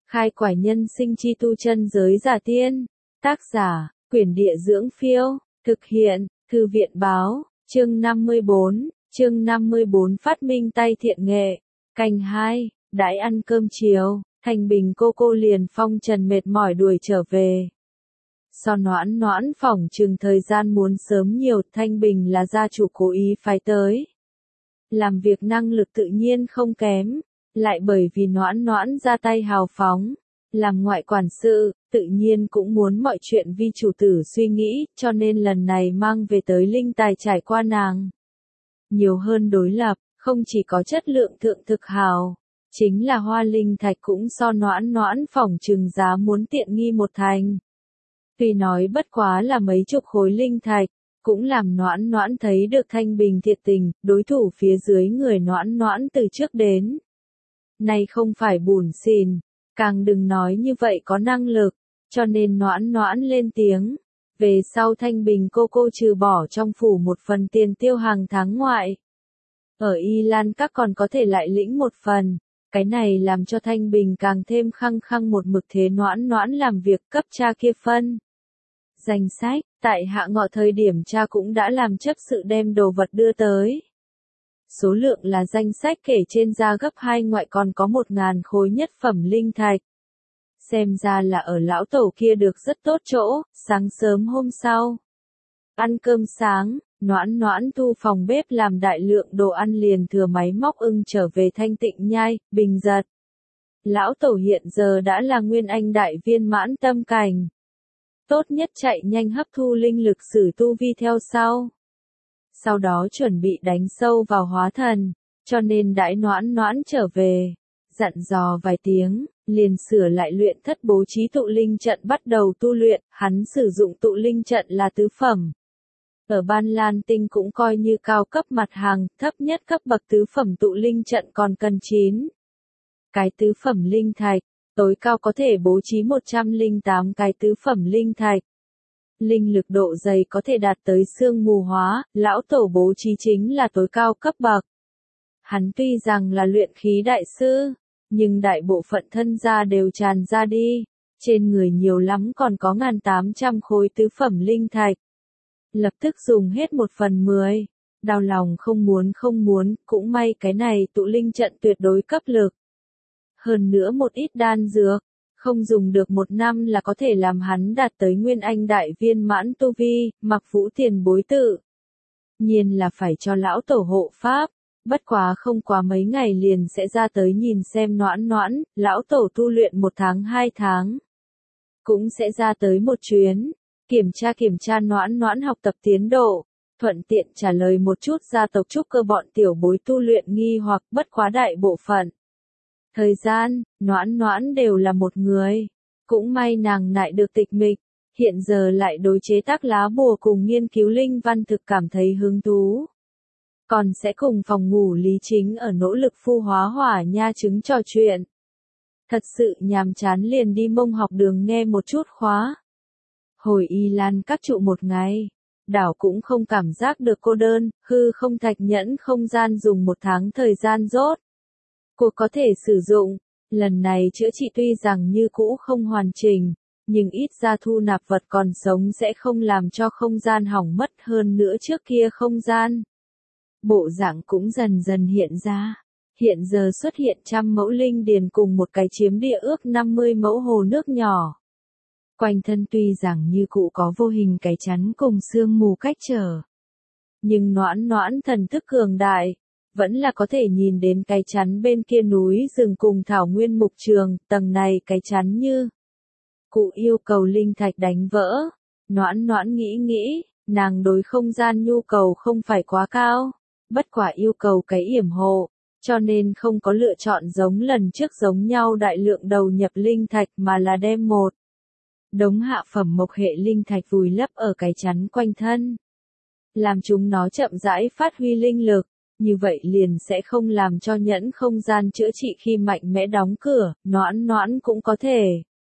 Khai quải nhân sinh chi tu chân giới giả tiên. Tác giả, Quyển Địa Dưỡng Phiêu. Thực hiện, Thư viện Báo. Chương 54 phát minh tay thiện nghệ. Canh 2, đãi ăn cơm chiều, Thanh Bình cô liền phong trần mệt mỏi đuổi trở về. So Noãn Noãn phỏng chừng thời gian muốn sớm nhiều, Thanh Bình là gia chủ cố ý phái tới. Làm việc năng lực tự nhiên không kém, lại bởi vì Noãn Noãn ra tay hào phóng, làm ngoại quản sự, tự nhiên cũng muốn mọi chuyện vi chủ tử suy nghĩ, cho nên lần này mang về tới linh tài trải qua nàng. Nhiều hơn đối lập, không chỉ có chất lượng thượng thực hào, chính là hoa linh thạch cũng so Noãn Noãn phỏng chừng giá muốn tiện nghi một thành. Tuy nói bất quá là mấy chục khối linh thạch, cũng làm Noãn Noãn thấy được Thanh Bình thiệt tình, đối thủ phía dưới người Noãn Noãn từ trước đến nay không phải bủn xỉn, càng đừng nói như vậy có năng lực, cho nên Noãn Noãn lên tiếng. Về sau Thanh Bình cô trừ bỏ trong phủ một phần tiền tiêu hàng tháng ngoại, ở Y Lan các còn có thể lại lĩnh một phần. Cái này làm cho Thanh Bình càng thêm khăng khăng một mực thế Noãn Noãn làm việc cấp cha kia phân. Danh sách, tại hạ ngọ thời điểm cha cũng đã làm chấp sự đem đồ vật đưa tới. Số lượng là danh sách kể trên ra gấp 2 ngoại, còn có 1000 khối nhất phẩm linh thạch. Xem ra là ở lão tổ kia được rất tốt chỗ. Sáng sớm hôm sau, ăn cơm sáng, Noãn Noãn thu phòng bếp làm đại lượng đồ ăn liền thừa máy móc ưng trở về Thanh Tịnh Nhai, Bình Giật. Lão tổ hiện giờ đã là nguyên anh đại viên mãn tâm cảnh. Tốt nhất chạy nhanh hấp thu linh lực sử tu vi theo sau. Sau đó chuẩn bị đánh sâu vào hóa thần, cho nên đãi Noãn Noãn trở về, dặn dò vài tiếng, liền sửa lại luyện thất bố trí tụ linh trận bắt đầu tu luyện. Hắn sử dụng tụ linh trận là tứ phẩm. Ở Ban Lan Tinh cũng coi như cao cấp mặt hàng, thấp nhất cấp bậc tứ phẩm tụ linh trận còn cần 9 cái tứ phẩm linh thạch, tối cao có thể bố trí 108 cái tứ phẩm linh thạch. Linh lực độ dày có thể đạt tới sương mù hóa, lão tổ bố trí chính là tối cao cấp bậc. Hắn tuy rằng là luyện khí đại sư, nhưng đại bộ phận thân gia đều tràn ra đi, trên người nhiều lắm còn có 1800 khối tứ phẩm linh thạch. Lập tức dùng hết 1/10, đau lòng không muốn, cũng may cái này tụ linh trận tuyệt đối cấp lực. Hơn nữa một ít đan dược, không dùng được 1 năm là có thể làm hắn đạt tới nguyên anh đại viên mãn tu vi. Mặc Vũ tiền bối tự nhiên là phải cho lão tổ hộ pháp, bất quá không quá mấy ngày liền sẽ ra tới nhìn xem Noãn Noãn. Lão tổ tu luyện 1 tháng 2 tháng, cũng sẽ ra tới một chuyến, kiểm tra Noãn Noãn học tập tiến độ, thuận tiện trả lời một chút gia tộc trúc cơ bọn tiểu bối tu luyện nghi hoặc. Bất quá đại bộ phận thời gian, Noãn Noãn đều là một người. Cũng may nàng nại được tịch mịch, hiện giờ lại đối chế tác lá bùa cùng nghiên cứu linh văn thực cảm thấy hứng thú. Còn sẽ cùng phòng ngủ Lý Chính ở nỗ lực phu hóa hỏa nha trứng trò chuyện. Thật sự nhàm chán liền đi Mông học đường nghe một chút khóa. Hồi Y Lan các trụ một ngày, đảo cũng không cảm giác được cô đơn. Hư không thạch nhẫn không gian dùng 1 tháng thời gian rốt cuộc có thể sử dụng. Lần này chữa trị tuy rằng như cũ không hoàn chỉnh, nhưng ít ra thu nạp vật còn sống sẽ không làm cho không gian hỏng mất. Hơn nữa trước kia không gian bộ dạng cũng dần dần hiện ra. Hiện giờ xuất hiện 100 mẫu linh điền cùng một cái chiếm địa ước 50 mẫu hồ nước nhỏ. Quanh thân tuy rằng như cũ có vô hình cái chắn cùng sương mù cách trở, nhưng Noãn Noãn thần thức cường đại, vẫn là có thể nhìn đến cái chắn bên kia núi rừng cùng thảo nguyên mục trường. Tầng này cái chắn như cụ yêu cầu linh thạch đánh vỡ. Noãn Noãn nghĩ, nàng đối không gian nhu cầu không phải quá cao, bất quả yêu cầu cái yểm hộ, cho nên không có lựa chọn giống lần trước giống nhau đại lượng đầu nhập linh thạch, mà là đem một đống hạ phẩm mộc hệ linh thạch vùi lấp ở cái chắn quanh thân, làm chúng nó chậm rãi phát huy linh lực. Như vậy liền sẽ không làm cho nhẫn không gian chữa trị khi mạnh mẽ đóng cửa. Noãn Noãn cũng có thể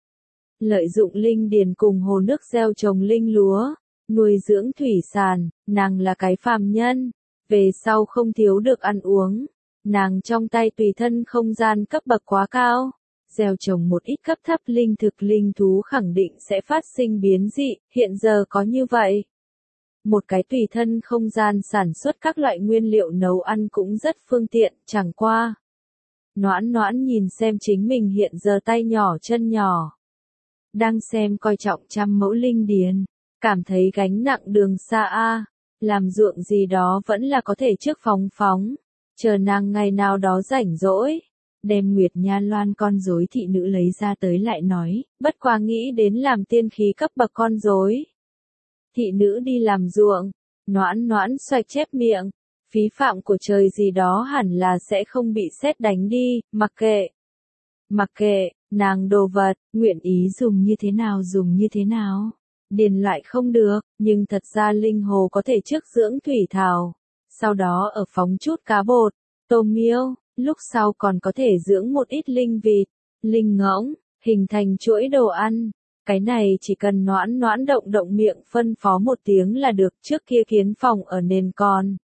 lợi dụng linh điền cùng hồ nước gieo trồng linh lúa, nuôi dưỡng thủy sản. Nàng là cái phàm nhân, về sau không thiếu được ăn uống. Nàng trong tay tùy thân không gian cấp bậc quá cao, gieo trồng một ít cấp thấp linh thực linh thú khẳng định sẽ phát sinh biến dị, hiện giờ có như vậy. Một cái tùy thân không gian sản xuất các loại nguyên liệu nấu ăn cũng rất phương tiện, chẳng qua. Noãn noãn nhìn xem chính mình hiện giờ tay nhỏ chân nhỏ. Đang xem coi trọng 100 mẫu linh điền, cảm thấy gánh nặng đường xa a, làm ruộng gì đó vẫn là có thể trước phóng phóng, chờ nàng ngày nào đó rảnh rỗi, đem Nguyệt Nha Loan con rối thị nữ lấy ra tới lại nói, bất quá nghĩ đến làm tiên khí cấp bậc con rối. Thị nữ đi làm ruộng, noãn noãn xoạch chép miệng, phí phạm của trời gì đó hẳn là sẽ không bị sét đánh đi, mặc kệ. Mặc kệ, nàng đồ vật, nguyện ý dùng như thế nào. Điền loại không được, nhưng thật ra linh hồ có thể trước dưỡng thủy thảo, sau đó ở phóng chút cá bột, tôm miêu, lúc sau còn có thể dưỡng một ít linh vịt, linh ngỗng, hình thành chuỗi đồ ăn. Cái này chỉ cần noãn noãn động động miệng phân phó một tiếng là được, trước kia kiến phòng ở nền còn.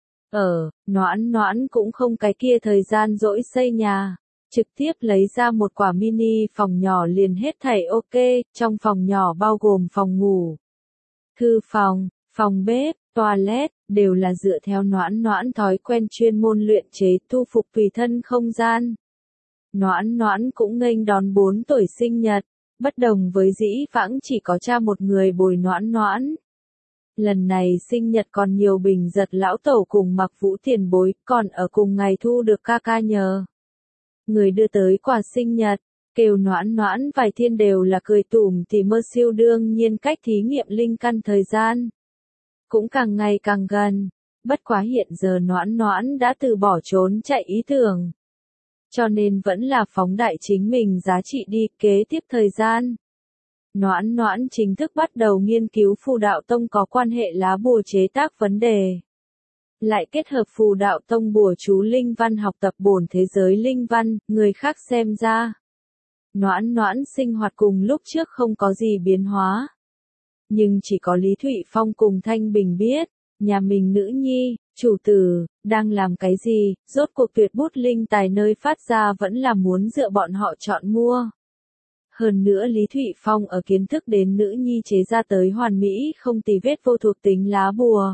Noãn noãn cũng không cái kia thời gian rỗi xây nhà. Trực tiếp lấy ra một quả mini phòng nhỏ liền hết thảy ok, trong phòng nhỏ bao gồm phòng ngủ, thư phòng, phòng bếp, toilet, đều là dựa theo noãn noãn thói quen chuyên môn luyện chế thu phục tùy thân không gian. Noãn noãn cũng nghênh đón 4 tuổi sinh nhật, bất đồng với dĩ vãng chỉ có cha một người bồi noãn noãn. Lần này sinh nhật còn nhiều bình giật lão tẩu cùng Mặc Vũ tiền bối, còn ở cùng ngày thu được ca ca nhờ. Người đưa tới quà sinh nhật, kêu noãn noãn vài thiên đều là cười tủm thì mơ siêu đương nhiên cách thí nghiệm linh căn thời gian. Cũng càng ngày càng gần, bất quá hiện giờ noãn noãn đã từ bỏ trốn chạy ý tưởng. Cho nên vẫn là phóng đại chính mình giá trị đi, kế tiếp thời gian. Noãn noãn chính thức bắt đầu nghiên cứu phù đạo tông có quan hệ lá bùa chế tác vấn đề. Lại kết hợp phù đạo tông bùa chú linh văn học tập bổn thế giới linh văn, người khác xem ra. Noãn noãn sinh hoạt cùng lúc trước không có gì biến hóa. Nhưng chỉ có Lý Thụy Phong cùng Thanh Bình biết, nhà mình nữ nhi, chủ tử, đang làm cái gì, rốt cuộc tuyệt bút linh tài nơi phát ra vẫn là muốn dựa bọn họ chọn mua. Hơn nữa Lý Thụy Phong ở kiến thức đến nữ nhi chế ra tới hoàn mỹ không tì vết vô thuộc tính lá bùa.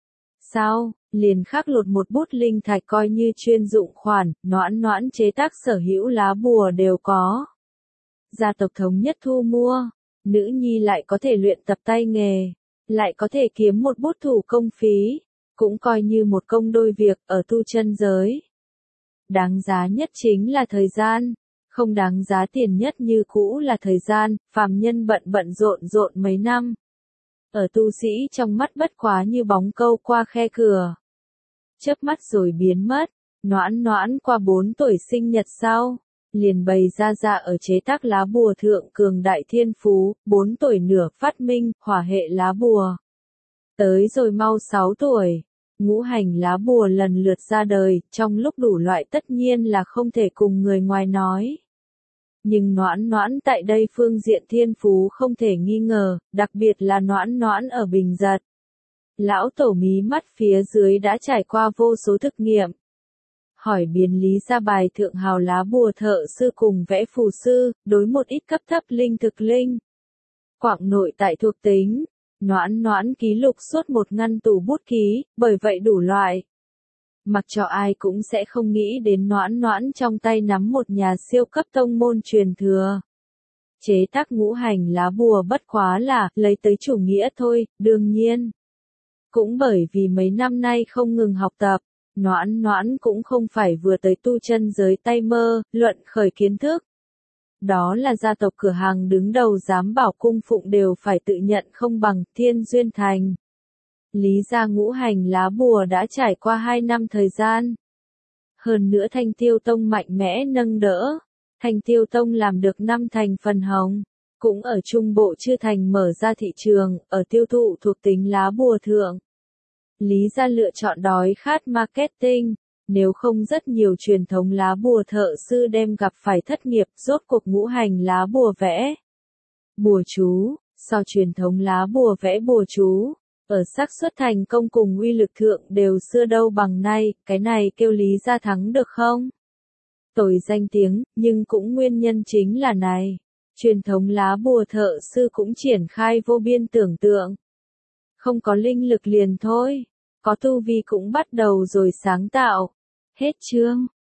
Sao, liền khắc lột một bút linh thạch coi như chuyên dụng khoản, noãn noãn chế tác sở hữu lá bùa đều có. Gia tộc thống nhất thu mua, nữ nhi lại có thể luyện tập tay nghề, lại có thể kiếm một bút thủ công phí, cũng coi như một công đôi việc ở tu chân giới. Đáng giá nhất chính là thời gian, không đáng giá tiền nhất như cũ là thời gian, phàm nhân bận rộn mấy năm. Ở tu sĩ trong mắt bất quá như bóng câu qua khe cửa. Chớp mắt rồi biến mất, noãn noãn qua 4 tuổi sinh nhật sau, liền bày ra ở chế tác lá bùa thượng cường đại thiên phú, 4 tuổi nửa phát minh, hỏa hệ lá bùa. Tới rồi mau 6 tuổi, ngũ hành lá bùa lần lượt ra đời, trong lúc đủ loại tất nhiên là không thể cùng người ngoài nói. Nhưng noãn noãn tại đây phương diện thiên phú không thể nghi ngờ, đặc biệt là noãn noãn ở bình giật. Lão tổ mí mắt phía dưới đã trải qua vô số thực nghiệm. Hỏi biến lý ra bài thượng hào lá bùa thợ sư cùng vẽ phù sư, đối một ít cấp thấp linh thực linh. Quảng nội tại thuộc tính, noãn noãn ký lục suốt một ngăn tủ bút ký, bởi vậy đủ loại. Mặc cho ai cũng sẽ không nghĩ đến noãn noãn trong tay nắm một nhà siêu cấp tông môn truyền thừa. Chế tác ngũ hành lá bùa bất quá là lấy tới chủ nghĩa thôi, đương nhiên. Cũng bởi vì mấy năm nay không ngừng học tập, noãn noãn cũng không phải vừa tới tu chân giới tay mơ, luận khởi kiến thức. Đó là gia tộc cửa hàng đứng đầu giám bảo cung phụng đều phải tự nhận không bằng Thiên Duyên Thành. Lý gia ngũ hành lá bùa đã trải qua 2 năm thời gian. Hơn nữa Thanh Tiêu Tông mạnh mẽ nâng đỡ. Thanh Tiêu Tông làm được 5 thành phần hồng. Cũng ở Trung Bộ chưa thành mở ra thị trường, ở tiêu thụ thuộc tính lá bùa thượng. Lý gia lựa chọn đói khát marketing. Nếu không rất nhiều truyền thống lá bùa thợ sư đem gặp phải thất nghiệp, rốt cuộc ngũ hành lá bùa vẽ. Bùa chú, so truyền thống lá bùa vẽ bùa chú. Ở xác suất thành công cùng uy lực thượng đều xưa đâu bằng nay, cái này kêu Lý gia thắng được không? Tồi danh tiếng, nhưng cũng nguyên nhân chính là này. Truyền thống lá bùa thợ sư cũng triển khai vô biên tưởng tượng. Không có linh lực liền thôi. Có tu vi cũng bắt đầu rồi sáng tạo. Hết chương.